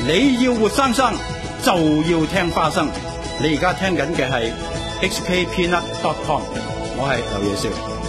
你要活生生就要聽花生。你而家聽緊嘅係 hkpeanut.com， 我係劉野少。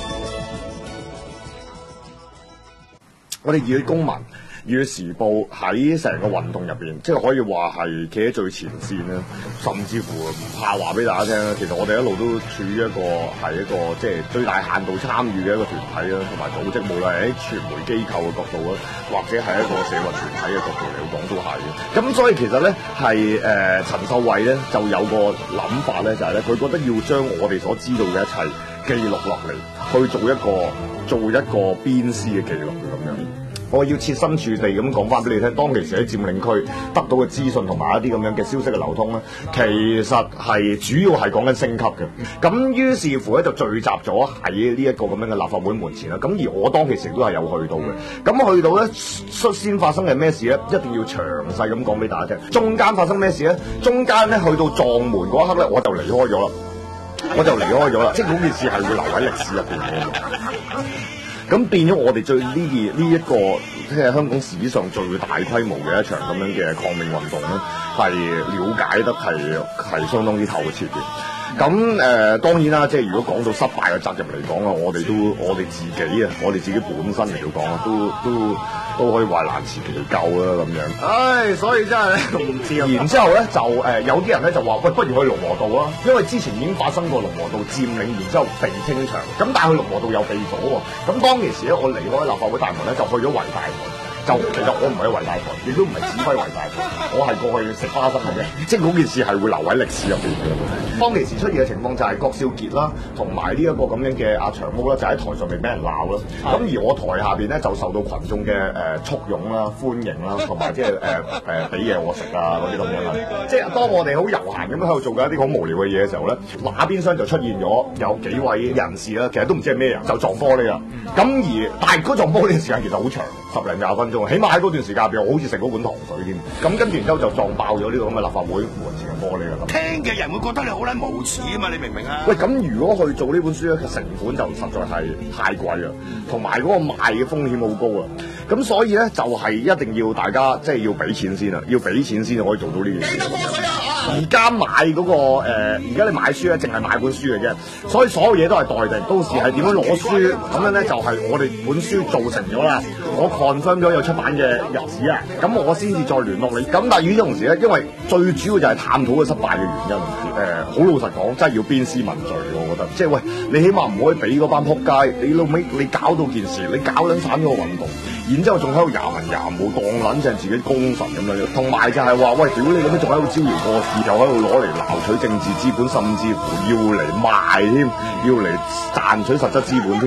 我哋熱血公民、熱血時報喺成個運動入邊，即係可以話係企喺最前線啦，甚至乎唔怕話俾大家聽啦。其實我哋一路都處於一個即係最大限度參與嘅一個團體啦，同埋組織，無論係喺傳媒機構嘅角度啦，或者係一個社運團體嘅角度嚟講都係嘅。咁所以其實咧係陳秀慧咧就有個諗法咧，就係咧佢覺得要將我哋所知道嘅一切記錄落嚟，去做一個鞭屍嘅記錄咁樣。我要設身處地咁講翻俾你聽，當其時喺佔領區得到嘅資訊同埋一啲咁樣嘅消息嘅流通咧，其實係主要係講緊升級嘅。咁於是乎咧就聚集咗喺呢一個咁樣嘅立法會門前啦。咁而我當其時都係有去到嘅。咁去到咧率先發生嘅咩事咧，一定要詳細咁講俾大家聽。中間發生咩事咧？中間咧去到撞門嗰一刻咧，我就離開咗啦。即係嗰件事係會留喺歷史入邊嘅。咁變咗我哋最呢一個即係香港史上最大規模嘅一場咁樣嘅抗命運動咧，係了解得係相當之透徹嘅。咁當然啦，即係如果講到失敗嘅責任嚟講啊，我哋自己本身嚟到講啊，都可以話難辭其咎啦咁樣。唉，所以真係咧唔知啊。然之後咧就有啲人咧就話喂，不如去龍和道啊，因為之前已經發生過龍和道佔領，然之後被清場。咁但係去龍和道又被咗喎。咁當其時咧，我離開立法會大門咧，就去咗維大門。其實我唔係維大台，亦都唔係指揮維大台，我係過去食花生嘅啫。即係嗰件事係會留喺歷史入邊嘅。當其時出現嘅情況就係郭少傑啦，同埋呢一個咁樣嘅阿長毛啦，就喺台上面俾人鬧啦。咁而我台下邊咧就受到群眾嘅簇擁啦、歡迎啦，同埋即係俾嘢我食啊嗰啲咁樣啦。即係當我哋好悠閒咁喺度做緊一啲好無聊嘅嘢嘅時候咧，那邊廂就出現咗有幾位人士啦，其實都唔知係咩人，就撞玻璃啦。咁但係嗰撞玻璃嘅時間其實好長，10零20分鐘，起碼喺嗰段時間入邊，我好似食嗰碗糖水添。咁跟住然之後就撞爆咗呢個咁嘅立法會門前嘅玻璃啦。 聽嘅人會覺得你好撚無恥啊嘛！你明唔明啊？ 喂，咁如果去做呢本書咧，成本就實在係太貴啦，同埋嗰個賣嘅風險好高啊。咁所以咧就係一定要大家即係要俾錢先啦，要俾錢先可以做到呢件事。而家買嗰個而家你買書咧，淨係買本書嘅啫，所以所有嘢都係待定。到時係點樣攞書咁樣咧，就係我哋本書做成咗啦，我 confirm 咗有出版嘅日子啊，咁我先至再聯絡你。咁但係與此同時咧，因為最主要就係探討個失敗嘅原因。好老實講，真係要鞭屍問罪，我覺得。即係喂，你起碼唔可以俾嗰班撲街，你老尾你搞到件事，你搞撚散咗個運動，然之後仲喺度牙文牙武，當撚正自己功臣咁樣。同埋就係話，喂，屌你咁樣仲喺度招搖過市，又喺度攞嚟撈取政治資本，甚至乎要嚟賣添，要嚟賺取實質資本添。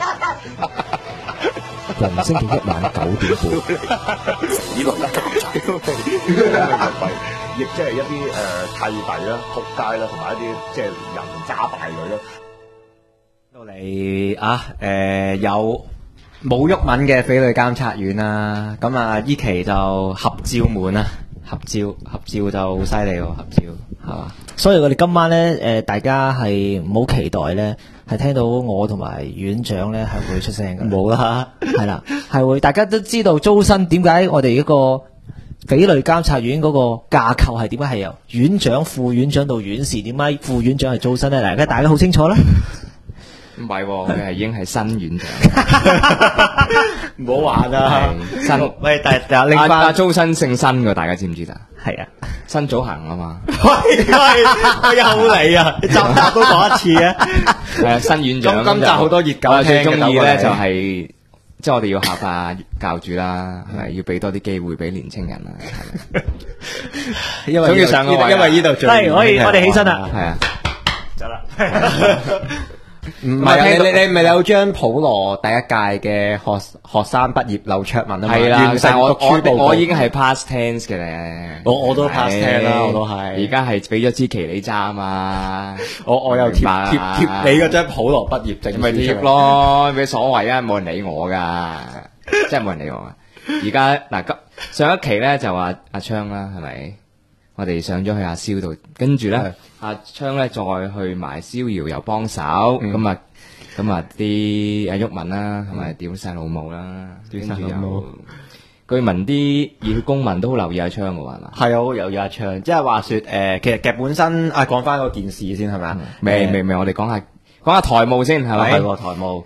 逢星期一晚9點半， 以落得咁滯， 亦即係一啲契弟啦、仆街啦，同埋一啲即係人渣敗類啦。 到嚟啊，有冇鬱文嘅匪類監察院啦，咁啊依期就合照門啊，合照就好犀利喎，合照係嘛？ 所以我哋今晚咧，大家係唔好期待咧，係聽到我同埋院長咧係會出聲嘅。 冇啦， 係啦，係會。大家都知道租身點解我哋一個匪類監察院嗰個架構係點解係由院長、副院長到院士，點解副院長係租身咧？嗱，而家大家好清楚啦。 唔係，佢係已經係新院長。 唔好玩啊！ 新喂，但另翻阿租新姓新嘅，大家知唔知㗎？ 係啊， 新祖行啊嘛。 我又嚟啊！集集都講一次啊！ 係啊，新院長。 今集好多熱狗聽嘅。 最中意咧就係，即係我哋要嚇下教主啦，係要俾多啲機會俾年青人啦。 因為上個位，因為呢度最係我哋起身啦， 係啊， 走啦。 唔係啊！你有張普羅第一屆嘅學生畢業劉卓文啊嘛？係啦，但係我已經係 past tense 嘅咧。 我都 past tense 啦，我都係。 而家係俾咗支旗你揸啊嘛！ 我又貼你嗰張普羅畢業證， 咪貼咯，冇所謂啊！冇人理我噶，真係冇人理我啊！而家嗱，上一期咧就話阿昌啦，係咪？我哋上咗去阿蕭度，跟住咧阿昌咧再去埋逍遙又幫手，咁啊啲阿鬱文啦，同埋屌晒老母啦，跟住又據聞啲熱血公民都好留意阿昌嘅喎，係嘛？ 係啊，有一場，即係話說其實劇本身講翻嗰件事先係咪啊？ 未，我哋講下台務先係咪？ 係喎，台務。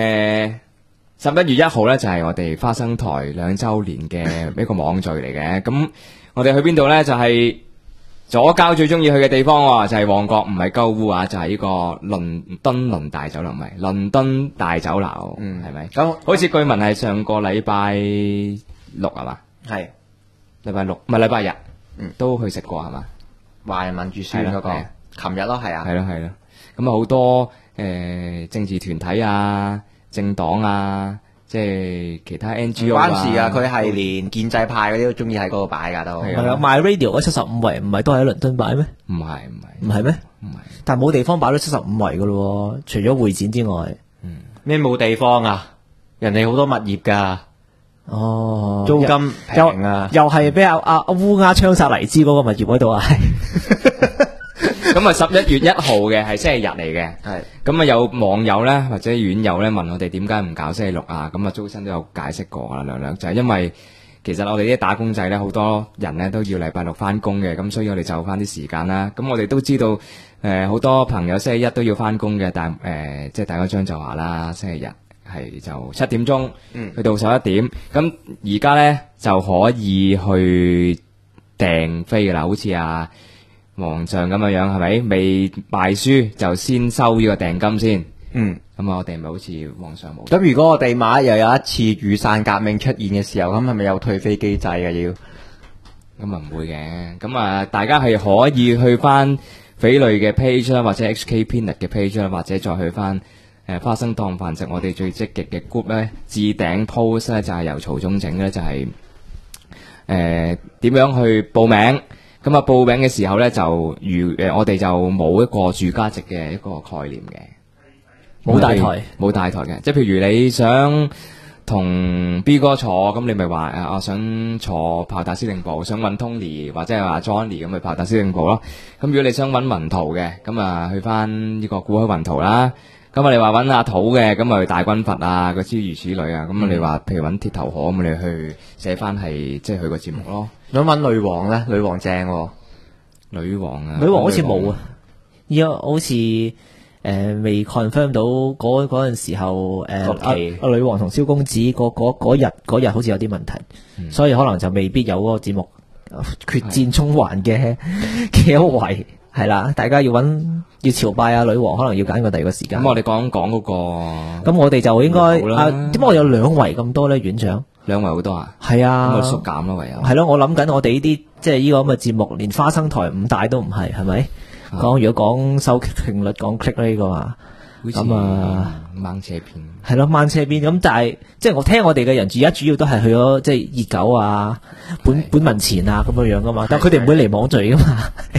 11月1號咧就係我哋花生台2週年嘅一個網聚嚟嘅，咁我哋去邊度咧？就係左膠最中意去嘅地方喎，就係旺角，唔係鳩烏啊，就係呢個倫大酒樓，唔係倫敦大酒樓，係咪？ 咁好似據聞係上個禮拜六係嘛？ 係禮拜六唔係禮拜日，都去食過係嘛？ 華人民主書嗰個， 係啊琴日咯，係啊， 係咯，咁啊好多政治團體啊、政黨啊，即係其他 NGO 啊， 關事噶，佢係連建制派嗰啲都中意喺嗰度擺噶都。 係係啊，My Radio 嗰75圍唔係都喺倫敦擺咩？ 唔係， 唔係咩？ 唔係。 但係冇地方擺到75圍噶咯，除咗會展之外。 咩冇地方啊？人哋好多物業噶， 哦， 租金平啊。 又係俾阿烏鴉槍殺黎姿嗰個物業嗰度啊。 咁啊11月1號嘅係星期日嚟嘅， 係咁啊有網友咧或者院友咧問我哋點解唔搞星期六啊？咁啊周生都有解釋過啦，略就係因為其實我哋啲打工仔咧好多人咧都要禮拜六翻工嘅，咁所以我哋就翻啲時間啦。咁我哋都知道好多朋友星期一都要翻工嘅，但即係大家張就話啦，星期日係就7點鐘去到11點，咁而家咧就可以去訂飛噶啦，好似皇上咁樣係咪？未賣書就先收呢個訂金先。咁啊，我哋咪好似皇上冇。 咁如果我哋萬一又有一次雨傘革命出現嘅時候，咁係咪有退飛機制啊？要咁啊唔會嘅。咁啊，大家係可以去翻匪類嘅 page 啦，或者 HK Peanut 嘅 page 啦，或者再去翻花生當飯食我哋最積極嘅 group 咧，置頂 post 咧就係由曹總整咧，就係點樣去報名。咁啊，報名嘅時候咧，我哋就冇一個住家席嘅一個概念嘅， 冇大台， 冇大台嘅。即係譬如你想同 B 哥坐，咁你咪話我想坐炮打司令部，想揾 Tony 或者係話 Johnny 咁咪炮打司令部咯。咁如果你想揾雲圖嘅，咁啊去翻呢個古海雲圖啦。咁你話揾阿土嘅，咁啊去大軍閥啊，嗰諸如此類啊。咁你話譬如揾鐵頭河，咁你去寫翻係即係佢個節目咯。 想揾女王咧，女王正喎， 女王啊， 女王好似冇啊，依家好似未 confirm 到嗰陣時候女王同蕭公子嗰日好似有啲問題，所以可能就未必有嗰個節目決戰中環嘅一圍係啦，大家要朝拜啊女王，可能要揀個第二個時間。 咁我哋講嗰個， 咁我哋就應該點解我有2圍咁多咧？院長 2圍好多啊？ 係啊， 咁我縮減咯，唯有係咯。我諗緊我哋呢啲即係呢個咁嘅節目，連花生台5大都唔係咪？如果講收聽率講 click 呢個啊，咁啊掹車邊係咯，掹車邊咁，但係即係我聽我哋嘅人，而家主要都係去咗即係熱狗啊、本民前啊咁樣噶嘛，但係佢哋唔會嚟網聚噶嘛。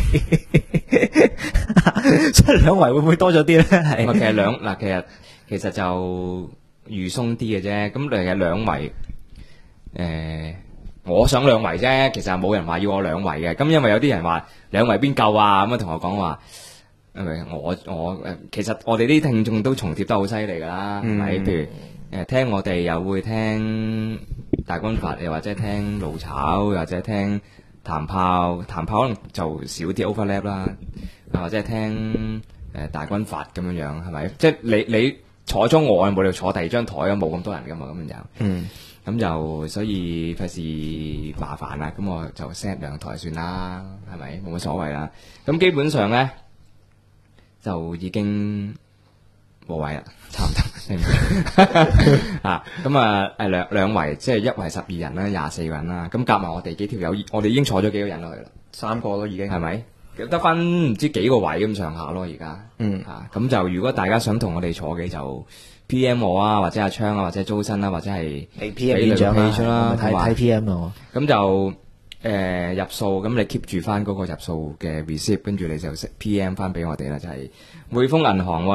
所以2圍會唔會多咗啲咧？係其實就預鬆啲嘅啫。咁2圍我想2圍啫。其實冇人話要我2圍嘅。咁因為有啲人話2圍邊夠啊，咁樣同我講話。其實我哋啲聽眾都重疊得好犀利噶啦，係咪？譬如聽我哋又會聽大軍閥，又或者聽爐炒，又或者聽彈炮可能就少啲 overlap 啦，或者係聽大軍閥咁樣樣，係咪？即係你坐咗我冇理由坐第2張台啊，冇咁多人噶嘛，咁就所以費事麻煩啦，咁我就 set 2台算啦，係咪？冇乜所謂啦。咁基本上咧就已經冇位啦，差唔多咁啊兩圍即係1圍12人啦，24個人啦，咁夾埋我哋幾條友，我哋已經坐咗幾個人落去啦，3個咯已經，係咪？得翻唔知幾個位咁上下咯，而家咁就如果大家想同我哋坐嘅就 PM 我啊，或者阿昌啊，或者周身啦，或者係 PM 院長啦，睇 PM 啊， 咁就入數，咁你 keep 住翻嗰個入數嘅 receipt， 跟住你就 PM 翻俾我哋啦，就係匯豐銀行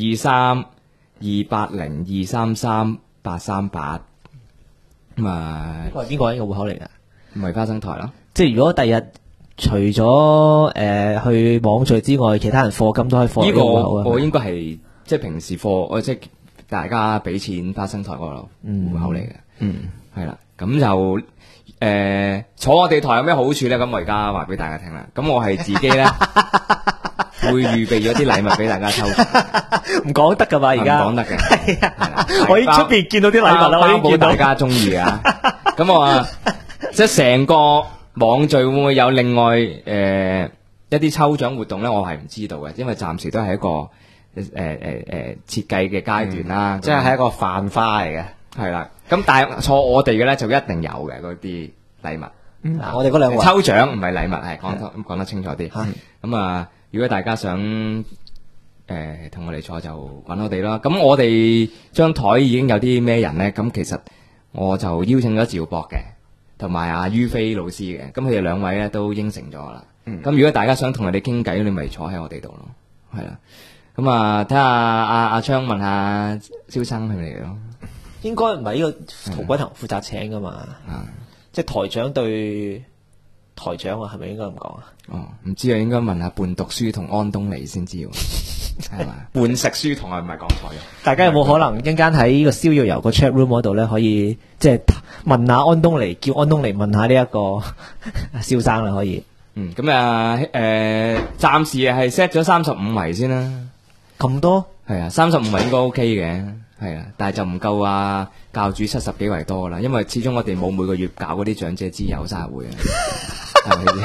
023-280-233-838，咁啊， 係邊個嘅戶口嚟噶？ 唔係花生台咯。 即係如果第日除咗去網聚之外，其他人課金都可以課呢個戶口啊。 我應該係即係平時課，即係大家俾錢花生台嗰個戶口嚟嘅。係啦，咁就坐我哋台有咩好處咧？咁我而家話俾大家聽啦。咁我係自己咧會預備咗啲禮物俾大家抽獎， 唔講得噶嘛，而家唔講得嘅。係啦我已經出邊見到啲禮物啦，我已經見到大家中意啊。咁我話即係成個網聚會唔會有另外一啲抽獎活動咧？我係唔知道嘅，因為暫時都係一個設計嘅階段啦。 即係一個泛花嚟嘅。 係啦。咁但係坐我哋嘅咧就一定有嘅嗰啲禮物。 我哋嗰兩位抽獎唔係禮物，係講得清楚啲。咁啊，如果大家想同我哋坐就揾我哋啦。咁我哋張台已經有啲咩人咧？咁其實我就邀請咗趙博嘅，同埋阿于飛老師嘅。咁佢哋兩位咧都應承咗啦。咁如果大家想同佢哋傾偈，你咪坐喺我哋度咯。係啦。咁啊，睇下阿昌問下蕭生係咪嚟咯？ 應該唔係呢個陶君行負責請噶嘛？即係台長對台長啊，係咪應該咁講啊？ 哦，唔知啊，應該問下伴讀書同安東尼先知喎，係嘛？伴食書同係唔係講錯嘅？ 大家有冇可能一陣間喺呢個逍遙遊個 chat room 嗰度咧，可以即係問下安東尼，叫安東尼問下呢一個蕭生啦，可以。 咁啊，暫時係 set 咗35圍先啦。 咁多？ 係啊，35圍應該 OK 嘅，係啊，但係就唔夠啊教主70幾圍多啦，因為始終我哋冇每個月搞嗰啲長者之友生日會啊，係咪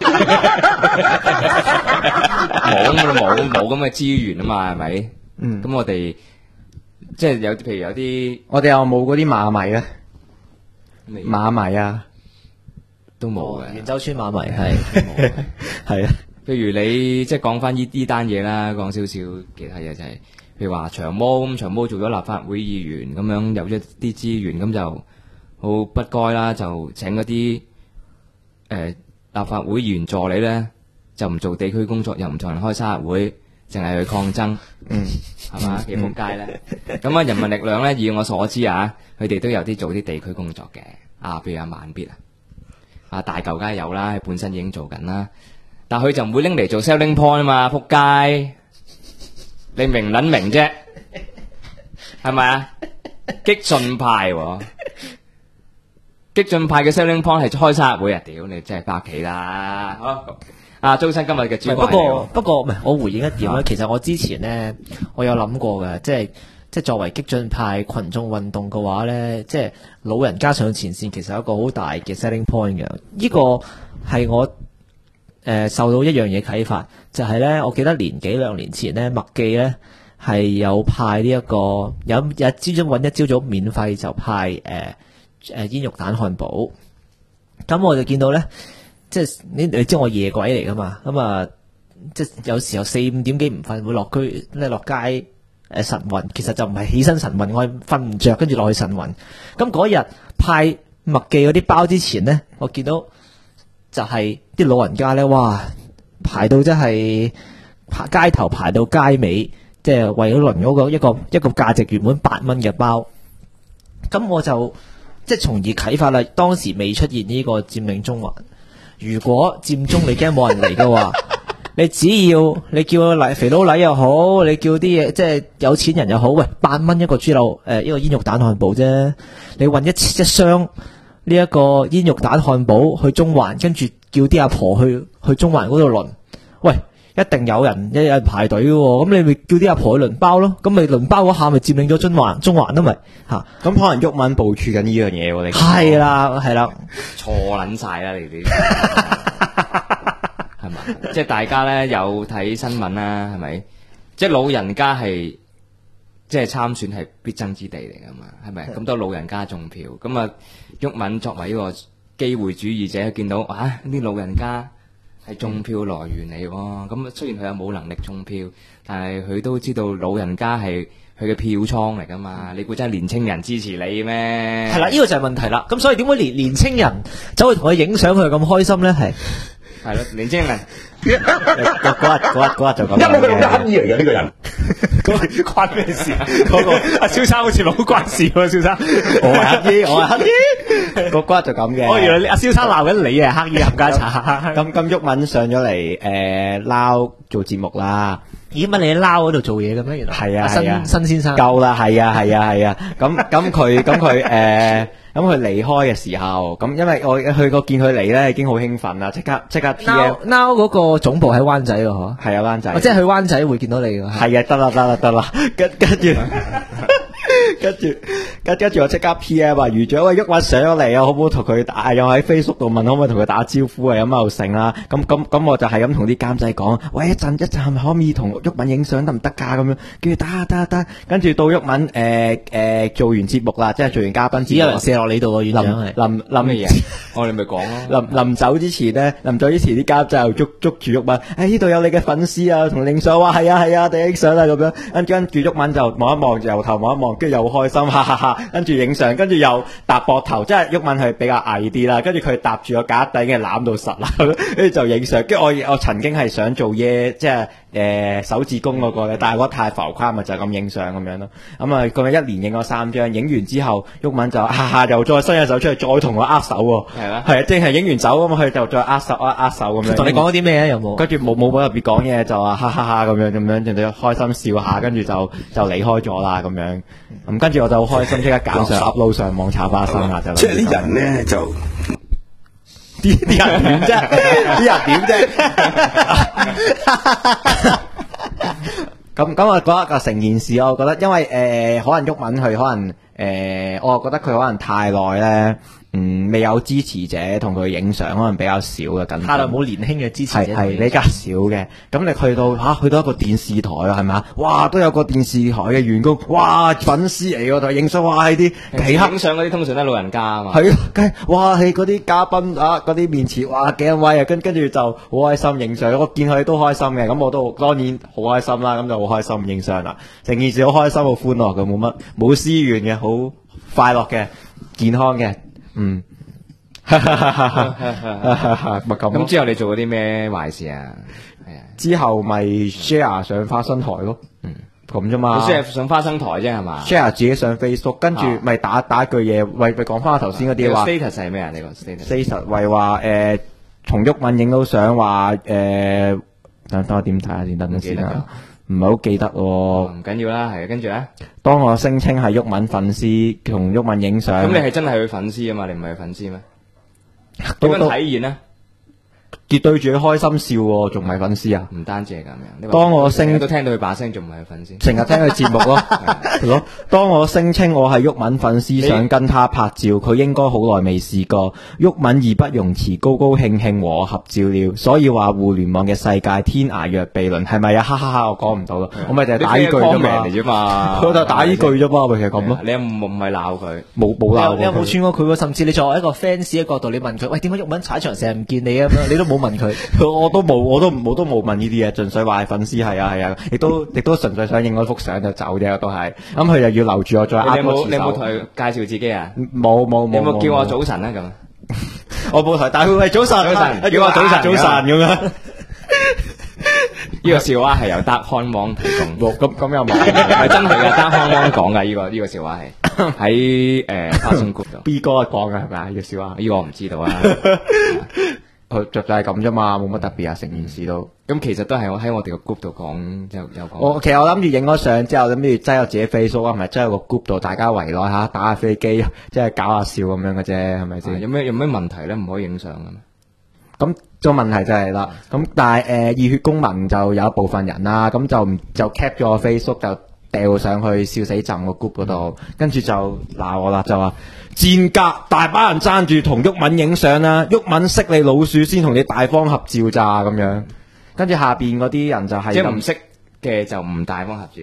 先？冇咁嘅資源啊嘛，係咪？咁我哋即係譬如有啲， 我哋又冇嗰啲馬迷咧，馬迷啊都冇嘅。 元洲村馬迷係係啊。 譬如你即係講翻呢單嘢啦，講少少其他嘢就係、譬如話長毛咁，長毛做咗立法會議員咁樣有一啲資源，咁就好不該啦，就請嗰啲立法會議員助理咧，就唔做地區工作，又唔同人開生日會，淨係去抗爭，係嘛？幾撲街咧？咁啊，人民力量咧，以我所知啊，佢哋都有啲做啲地區工作嘅，譬如阿萬必啊，大舊梗係有啦，佢本身已經做緊啦。但佢就唔會拎嚟做 selling point 啊嘛，仆街！你明撚明啫，係咪啊？激進派喎，激進派嘅 selling point 係開生日會啊！屌你真係返屋企啦！好，周生今日嘅主題。 不過唔係，我回應一點啦。其實我之前咧，我有諗過嘅，即係作為激進派群眾運動嘅話咧，即係老人家上前線，其實有一個好大嘅 selling point 嘅。呢個係我。受到一樣嘢啟發，就係咧，我記得年幾兩年前咧，麥記咧係有派呢一個有一朝早揾一朝早免費就派煙肉蛋漢堡，咁我就見到咧，即係你知我夜鬼嚟噶嘛，咁啊，即係有時候4、5點幾唔瞓會落街晨運，其實就唔係起身晨運，我係瞓唔着跟住落去晨運。咁嗰日派麥記嗰啲包之前咧，我見到。就係啲老人家咧，哇，排到真係街頭排到街尾，即係為咗輪嗰個一個價值原本8蚊嘅包。咁我就即係從而啟發啦，當時未出現呢個佔領中環。如果佔中你驚冇人嚟嘅話，你只要你叫個肥佬黎又好，你叫啲嘢即係有錢人又好，喂，8蚊一個豬柳一個煙肉蛋漢堡啫，你運一箱。呢一個煙肉蛋漢堡去中環，跟住叫啲阿婆去中環嗰度輪，喂，一定有人排隊嘅喎，咁你咪叫啲阿婆去輪包咯，咁咪輪包嗰下咪佔領咗中環都咪嚇， 咁可能毓民部署緊呢樣嘢喎，你係啦， 錯撚晒啦，你哋係嘛？即係大家咧有睇新聞啦，係咪？即係老人家係。即係參選係必爭之地嚟㗎嘛，係咪？咁多老人家中票，咁啊，毓民作為呢個機會主義者，見到啲老人家係中票來源嚟喎。咁雖然佢又冇能力中票，但係佢都知道老人家係佢嘅票倉嚟㗎嘛。你估真係年青人支持你咩？ 係啦，呢個就係問題啦。咁所以點解年青人走去同佢影相，佢咁開心咧？係咯，年青人嗰日就咁。 一冇咁得意嚟嘅呢個人。 嗰關咩事啊？嗰個阿蕭生好似好關事喎，蕭生。 我係黑衣，嗰日就咁嘅。 我原來阿蕭生鬧緊你係黑衣冚家鏟。 咁毓民上咗嚟撈做節目啦。 咦？乜你喺撈嗰度做嘢嘅咩？原來係啊， 新先生夠啦，係啊。咁佢咁佢離開嘅時候，咁因為我去過見佢嚟咧，已經好興奮啦，即刻 PM。 Now 嗰個總部喺灣仔喎，嗬。 係啊，灣仔。 即係去灣仔會見到你㗎。 係啊，得啦，跟住我即刻 PM 話余長，喂，毓民上咗嚟啊，可唔可以同佢打？又喺 Facebook 度問可唔可以同佢打招呼啊？咁又成啦。咁我就係咁同啲監製講，喂，一陣係咪可唔可以同毓民影相得唔得㗎？咁樣，叫佢得。跟住到毓民做完節目啦，即係做完嘉賓， 只有人射落你度喎，院長係。 諗咩嘢？ 我哋咪講咯。 臨走之前啲監製又捉住毓民，呢度有你嘅粉絲啊，同影相，話係啊，哋影相啦咁樣。跟住毓民就望一望，由頭望一望，跟住又開心，哈哈哈。跟住影相，跟住又搭膊頭，即係毓民係比較矮啲啦，跟住佢搭住個架底嘅攬到實啦，跟住就影相。跟住我曾經係想做嘢，即係手指公嗰個咧，但係我覺得太浮誇，咪就係咁影相咁樣咯。咁啊，咁一連影咗3張，影完之後，毓民就又再伸隻手出嚟，再同我握手喎。係啦，係啊，即係影完走咁佢就再握手咁樣。 同你講咗啲咩啊？有冇？ 跟住冇特別講嘢，就話哈哈哈咁樣，人哋開心笑下，跟住就離開咗啦咁樣。咁跟住我就好開心，即刻搞上 upload 上網炒花生啦，就即係啲人咧就啲人點啫？啲人點啫？咁我覺得成件事，我覺得因為可能毓民佢可能我覺得佢可能太耐咧。未有支持者同佢影相，可能比較少嘅近。 太耐冇年輕嘅支持者係比較少嘅。咁你去到一個電視台啊，係咪啊？哇，都有個電視台嘅員工，哇，粉絲嚟嗰度影相，哇，係啲企黑影相嗰啲通常都係老人家啊嘛。 係咯，哇，係嗰啲嘉賓啊，嗰啲面前，哇，幾威啊！跟住就好開心影相，我見佢都開心嘅，咁我都當然好開心啦，咁就好開心影相啦。成件事好開心，好歡樂嘅，冇私怨嘅，好快樂嘅，健康嘅。 咁之後你做咗啲咩壞事啊？係啊， 之後咪 share 上花生台咯，咁啫嘛。 你 share 上花生台啫係嘛 ？share 自己上 Facebook，跟住咪打一句嘢，喂，講翻我頭先嗰啲話。 status 係咩啊？你個 status 為話同毓民影到相，話等我點睇下先，等陣先啊。唔係好記得喎， 唔緊要啦，係跟住咧。 當我聲稱係毓民粉絲，同毓民影相。 咁你係真係佢粉絲啊嘛？你唔係佢粉絲咩？點樣體現呢？ 對住佢開心笑喎，仲唔係粉絲啊？ 唔單止係咁樣。 當我聲都聽到佢把聲，仲唔係佢粉絲？ 成日聽佢節目咯。當我聲稱我係毓民粉絲，想跟他拍照，佢應該好耐未試過。毓民義不容辭，高高興興和我合照了。所以話互聯網嘅世界天涯若比鄰，係咪啊？哈哈哈！我講唔到咯，我咪就係打呢句啫嘛。我就打呢句啫嘛，咪其實咁咯。 你又唔係鬧佢， 冇鬧。 你有冇串過佢？甚至你作為一個 fans 嘅角度，你問佢，喂，點解毓民踩場成日唔見你啊？咁樣你都冇問佢。我都冇問呢啲嘢，純粹話係粉絲，係啊，亦都純粹想影嗰幅相就走啫，都係。咁佢又要留住我再握多次手。 你有冇同佢介紹自己啊？ 冇。 你有冇叫我早晨啊？咁我冇提，但係佢係早晨，叫我早晨咁樣。 呢個笑話係由德康網提供。 咁又冇， 係真係嘅，德康網講㗎。呢個笑話係喺花生谷度。 B 哥講㗎係咪啊？呢個笑話？ 呢個我唔知道啊。 就係咁啫嘛，冇乜特別啊，成件事都。 咁其實都係我喺我哋個 group 度講，有講。 其實我諗住影咗相之後，諗住擠我自己 Facebook 啊，唔係擠喺個 group 度，大家圍內下打下飛機，即係搞下笑咁樣嘅啫，係咪先？ 有咩問題咧？唔可以影相嘅咩？ 咁個問題就係啦，咁但係熱血公民就有一部分人啦，咁就 cap 咗我 Facebook 就掉上去笑死站個 group 嗰度，跟住就鬧我啦，就話賤格，大把人爭住同毓民影相啦，毓民識你老鼠先同你大方合照咋咁樣，跟住下邊嗰啲人就係即係唔識嘅就唔大方合照。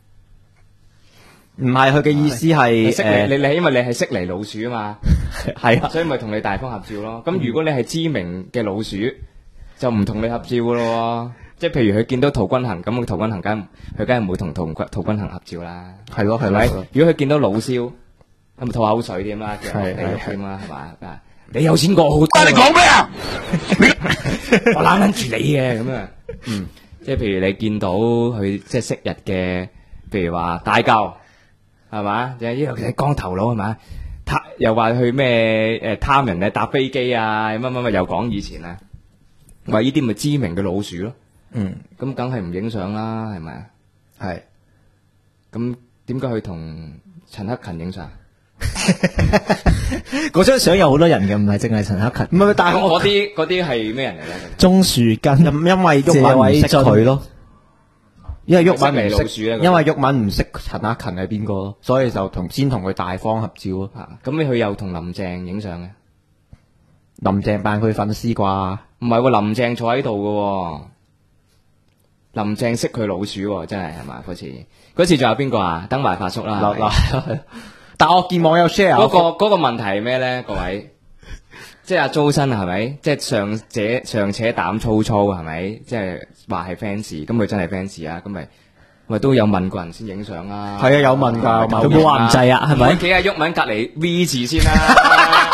唔係佢嘅意思係識你因為你係識嚟老鼠啊嘛， 係啊， 所以咪同你大方合照咯。咁如果你係知名嘅老鼠，就唔同你合照噶咯。即係譬如佢見到陶君行，咁陶君行佢梗係唔會同陶君行合照啦。係咯，係咪？如果佢見到老蕭，咁咪吐口水添啦，叫你添啦，係嘛？你有錢過好多。 你講咩啊？ 我攬緊住你嘅咁啊。即係譬如你見到佢即係昔日嘅，譬如話大舊。係嘛？就呢個光頭佬係嘛？又話去咩貪人咧搭飛機啊？乜又講以前啊？話呢啲咪知名嘅老鼠咯。咁梗係唔影相啦，係咪啊？係。咁點解去同陳克勤影相？ 嗰張相有好多人嘅，唔係淨係陳克勤。 唔係，但係我咁嗰啲係咩人嚟咧？ 鍾樹根， 因為鬱文唔識佢咯，因為鬱文唔識，因為鬱文唔識陳克勤係邊個咯，所以就先同佢大方合照咯。 咁佢又同林鄭影相嘅， 林鄭扮佢粉絲啩？ 唔係喎，林鄭坐喺度嘅，林鄭識佢老鼠喎，真係嘛？嗰次仲有邊個啊？登懷發叔啦， 但我見網友 share 嗰個問題係咩咧？各位，即係阿周生係咪？即係尚且膽粗粗係咪？即係話係 fans，咁佢真係 fans 啊？咁咪都有問過人先影相啊？ 係啊，有問㗎， 有冇話唔制啊？係咪？ 企喺毓民隔離 V 字先啦，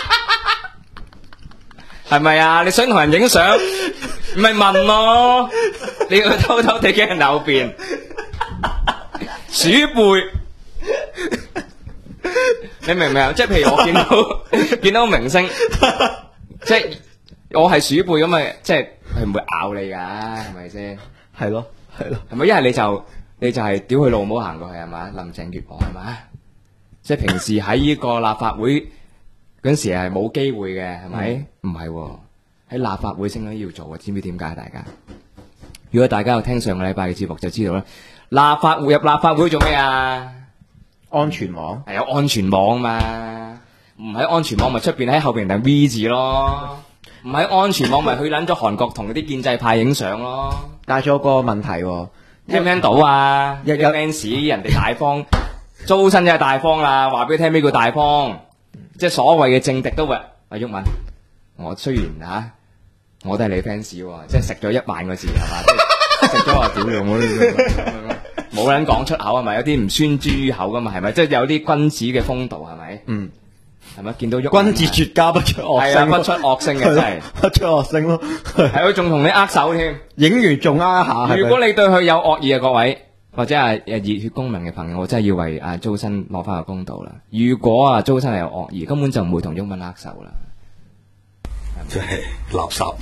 係咪啊？你想同人影相，咪問咯？你要偷偷地企人後邊，鼠輩。你明唔明啊？即係譬如我見到明星，即係我係鼠輩咁咪，即係佢唔會咬你噶，係咪先？ 係咯， 係咪？一係你就係屌佢老母行過去係嘛？林鄭月娥係嘛？即係平時喺呢個立法會嗰陣時係冇機會嘅，係咪？唔係喎，喺立法會先要做啊！知唔知點解？大家如果大家有聽上個禮拜嘅節目就知道啦。入立法會做咩啊？ 安全網係有安全網嘛？唔喺安全網咪出邊喺後邊定 V 字咯？唔喺安全網咪去撚咗韓國同啲建制派影相咯？ 但係仲有個問題喎， 聽唔聽到啊？有 fans 人哋大方，租身就係大方啦。話俾你聽咩叫大方？即係所謂嘅政敵都會阿毓民，我雖然我都係你 fans 喎，即係食咗1萬個字係嘛？即係食咗話屌用我冇人講出口係咪？有啲唔酸豬口噶嘛係咪？即係有啲君子嘅風度係咪？ 嗯， 係咪？見到毓民君子絕交不出惡聲， 不出惡聲嘅真係不出惡聲咯。 係佢仲同你握手添， 影完仲握一下。 如果你對佢有惡意啊，各位或者係熱血公民嘅朋友，我真係要為周生攞翻個公道啦。如果周生係有惡意，根本就唔會同毓民握手啦。 真係垃圾。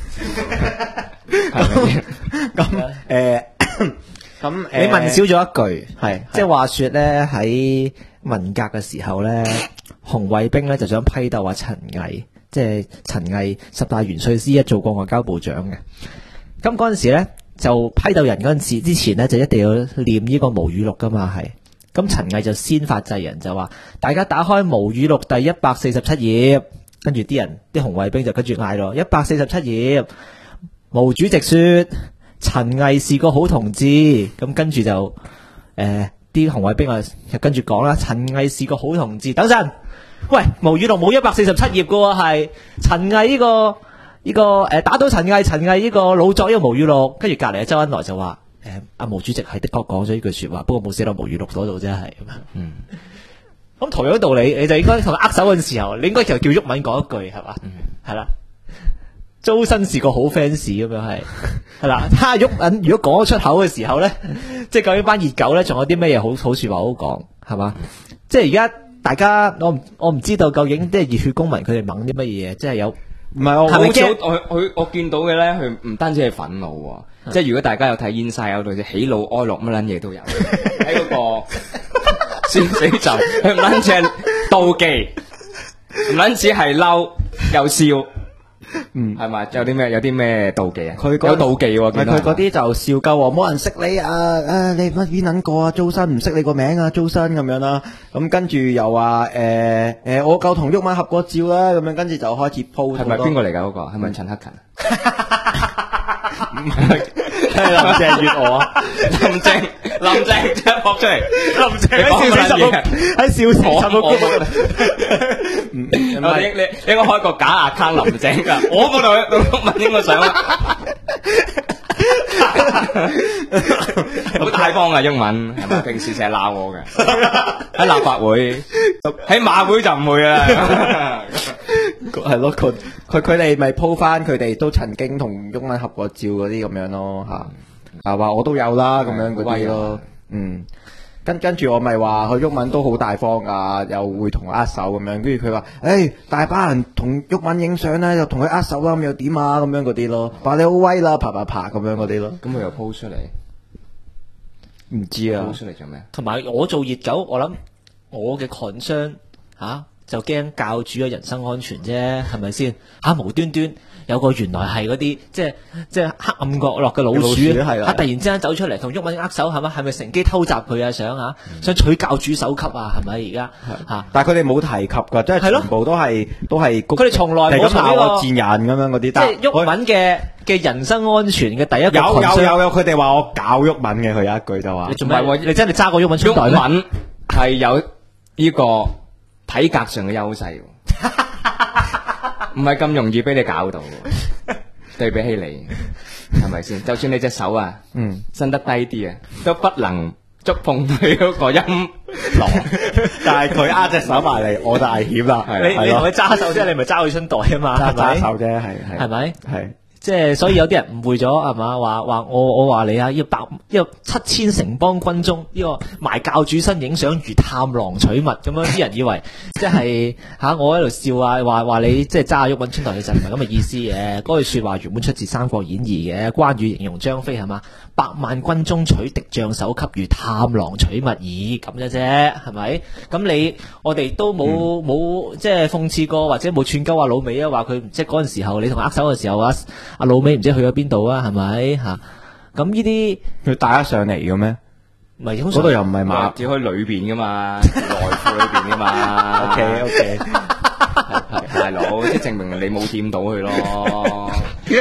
咁你問少咗一句， 係即係話說咧喺文革嘅時候咧，紅衛兵咧就想批鬥陳毅，即係陳毅10大元帥之一，做過外交部長嘅。咁嗰陣時咧就批鬥人嗰陣時之前咧就一定要念呢個毛語錄噶嘛係。咁陳毅就先發制人就話：大家打開毛語錄第147頁，跟住啲紅衛兵就跟住嗌咯，147頁，毛主席說。陳毅是個好同志，咁跟住就啲紅衛兵就跟住講啦，陳毅是個好同志。等陣，喂，毛語錄冇147頁噶喎，係陳毅呢個打倒陳毅呢個老作呢個毛語錄，跟住隔籬周恩來就話阿毛主席係的確講咗呢句說話，不過冇寫到毛語錄嗰度啫係。咁同樣道理，你就應該同佢握手嗰陣時候，你應該就叫毓民講一句係嘛，係啦。周生是個好 fans 咁樣係啦，睇下毓民如果講得出口嘅時候咧，即係究竟班熱狗咧仲有啲咩嘢好說話好講係嘛？即係而家大家我唔知道究竟即係熱血公民佢哋掹啲乜嘢，即係有唔係我係咪驚我見到嘅咧，佢唔單止係憤怒，即係如果大家有睇 Inside 有對喜怒哀樂乜撚嘢都有喺嗰個先死就，佢唔單止係妒忌，唔單止係嬲又笑。係咪？有啲咩妒忌啊？佢有妒忌喎， 佢嗰啲就笑鳩喎，冇人識你啊！你乜邊撚個啊？周生唔識你個名啊？周生咁樣啦，咁跟住又話我夠同毓民合過照啦，咁樣跟住就開始鋪。 係咪邊個嚟㗎？嗰個係咪陳克勤？ 係林鄭月娥啊！ 林鄭即係撲出嚟， 林鄭喺笑死十個你應該開個假 account 林鄭㗎，我嗰度問應該想好大方啊，毓民係咪？平時成日鬧我嘅，喺立法會，喺馬會就唔會啦。 係咯，佢哋咪鋪翻佢哋都曾經同毓民合過照嗰啲咁樣咯嚇，話我都有啦咁樣嗰啲咯，跟住我咪話佢毓民都好大方噶，又會同佢握手咁樣，跟住佢話大把人同毓民影相啦，又同佢握手啦，咁又點啊咁樣嗰啲咯，話你好威啦，啪咁樣嗰啲咯。 咁佢又 po 出嚟， 唔知啊 po 出嚟做咩？ 同埋我做熱狗，我諗我嘅 concern 就驚教主嘅人身安全啫，係咪先？無端端有個原來係嗰啲即係黑暗角落嘅老鼠， 係啦突然之間走出嚟同鬱文握手，係咪？係咪乘機偷襲佢啊？想取教主首級啊？係咪而家但係佢哋冇提及㗎，即係全部都係佢哋從來冇從呢個賤人咁樣嗰啲， 即係鬱文嘅人身安全嘅第一個 concern。 有，佢哋話我搞鬱文嘅，佢有一句就話你做咩？你真係揸過鬱文春袋咩？ 鬱文係有呢個體格上嘅優勢，唔係咁容易俾你搞到。對比起你，係咪先？就算你隻手伸得低啲都不能觸碰佢嗰個陰囊。 但係佢握隻手埋嚟，我就危險啦。 你同佢揸手啫，你咪揸佢春袋啊嘛， 揸手啫， 係咪？ 係。 即係所以有啲人誤會咗係嘛？話我話你呢個7000城邦軍中呢個埋教主身影相如探囊取物咁樣，啲人以為即係我喺度笑話你即係揸鬱文春袋，其實唔係咁嘅意思嘅。嗰句說話原本出自《三國演義》嘅，關羽形容張飛係嘛？100萬軍中取敵將首級如探囊取物耳咁嘅啫，係咪？咁我哋都冇即係諷刺過或者冇串鳩阿老尾啊，話佢即係嗰陣時候你同握手嘅時候阿老尾唔知去咗邊度啊？係咪吓？咁呢啲佢帶得上嚟嘅咩？ 唔係嗰度又唔係馬， 只可以裏邊噶嘛，內褲裏邊噶嘛。 OK， 係大佬，即係證明你冇掂到佢咯。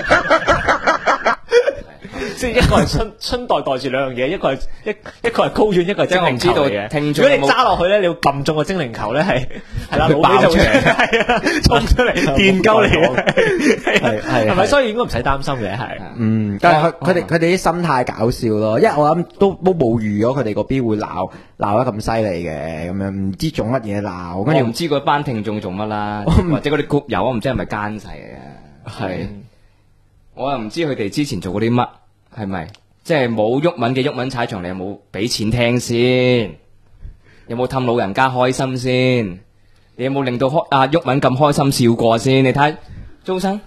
即係一個係春袋袋住兩樣嘢，一個係高遠，一個係精靈球嚟嘅。如果你揸落去咧，你要撳中個精靈球咧，係啦，老尾就會衝出嚟電鳩你，係咪？所以應該唔使擔心嘅，係。 但係佢哋啲心態搞笑咯，因為我諗都冇預咗佢哋嗰邊會鬧得咁犀利嘅，咁樣唔知做乜嘢鬧，跟住唔知嗰班聽眾做乜啦，或者嗰啲谷友，我唔知係咪奸細嚟嘅，係。我又唔知佢哋之前做過啲乜。係咪？即係冇鬱文嘅鬱文踩場，你有冇俾錢聽先？有冇氹老人家開心先？你有冇令到鬱文咁開心笑過先？你睇周生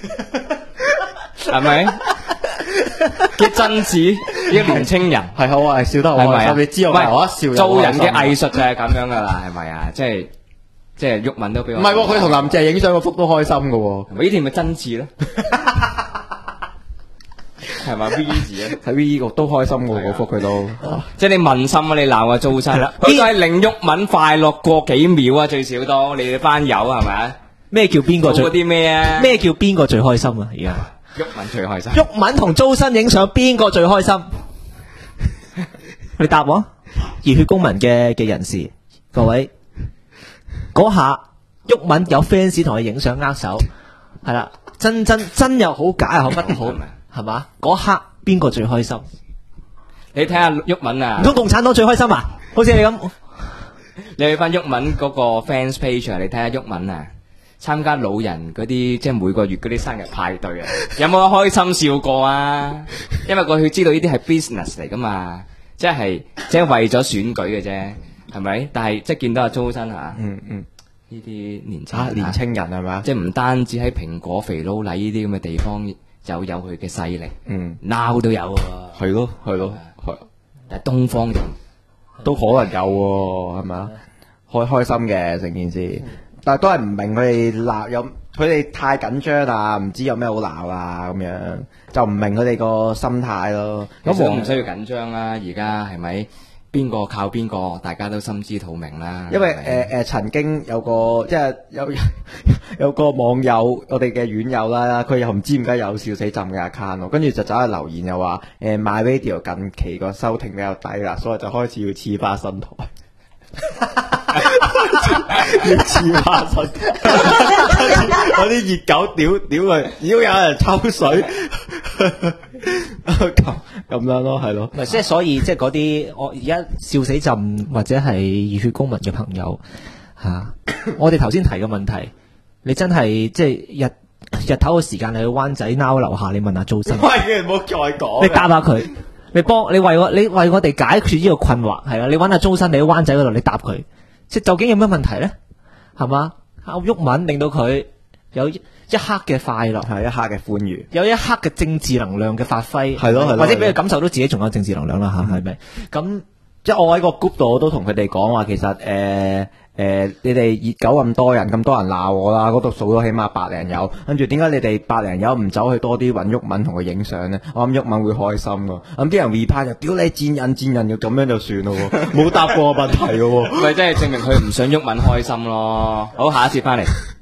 係咪？嘅真摯呢個年青人係好啊，笑得好開心。你知我一笑做人嘅藝術就係咁樣噶啦，係咪啊？即係鬱文都俾我。 唔係，佢同林鄭影相個幅都開心噶。 呢條咪真摯咧？係咪 V 字啊？ 睇 V 個都開心喎，嗰幅佢都， 即係你問心啊！你鬧啊，做晒啦，佢都係令鬱文快樂過幾秒啊，最少都你哋班友係咪啊？ 咩叫邊個最？ 做啲咩啊？ 咩叫邊個最開心啊？而家鬱文最開心。 鬱文同周身影相邊個最開心？你答我，熱血公民嘅人士，各位，嗰下鬱文有 fans 同佢影相握手，係啦，真又好，假又好，乜都好。係嘛？嗰刻邊個最開心？ 你睇下鬱文啊！ 唔通共產黨最開心啊？好似你咁， 你去翻鬱文嗰個 fans page 啊，你睇下鬱文啊，參加老人嗰啲即係每個月嗰啲生日派對啊，有冇開心笑過啊？因為佢知道呢啲係 business 嚟噶嘛，即係為咗選舉嘅啫，係咪？但係即係見到阿周生啊，呢啲年青人係嘛？即係唔單止喺蘋果肥佬禮呢啲咁嘅地方。就有佢嘅勢力，鬧都有喎。 係咯， 但係東方人都可能有喎，係咪啊？開心嘅成件事，但係都係唔明佢哋鬧佢哋太緊張啦，唔知有咩好鬧啊咁樣，就唔明佢哋個心態咯。 咁我唔需要緊張啦，而家係咪？邊個靠邊個，大家都心知肚明啦。 因為曾經有個即係有個網友，我哋嘅院友啦，佢又唔知點解有笑死朕嘅 account，跟住就走去留言又話MyRadio 近期個收聽比較低啦，所以就開始要黐花新台。要黐花新，嗰啲熱狗屌佢，如果有人抽水。咁樣咯，係咯， 即係所以即係嗰啲我而家笑死朕或者係熱血公民嘅朋友我哋頭先提嘅問題，你真係即係日頭嘅時間，你去灣仔撈樓下，你問下周生， 喂，唔好再講， 你答下佢，你為我哋解決呢個困惑，係啦，你揾下周生，你喺灣仔嗰度，你答佢，即係究竟有咩問題咧？係嘛？阿鬱文令到佢有一刻嘅快樂， 係一刻嘅歡愉， 有一刻嘅政治能量嘅發揮， 係咯， 或者俾佢感受到自己仲有政治能量啦吓，係咪？咁即係我喺個 group 度，我都同佢哋講話，其實你哋熱狗咁多人鬧我啦，嗰度數咗起碼100零友，跟住點解你哋100零友唔走去多啲揾毓民同佢影相呢？我諗毓民會開心咯。咁啲人 reply 就屌你賤人嘅，咁樣就算咯喎，冇答過我問題嘅喎。 咪即係證明佢唔想毓民開心咯。好，下一節翻嚟。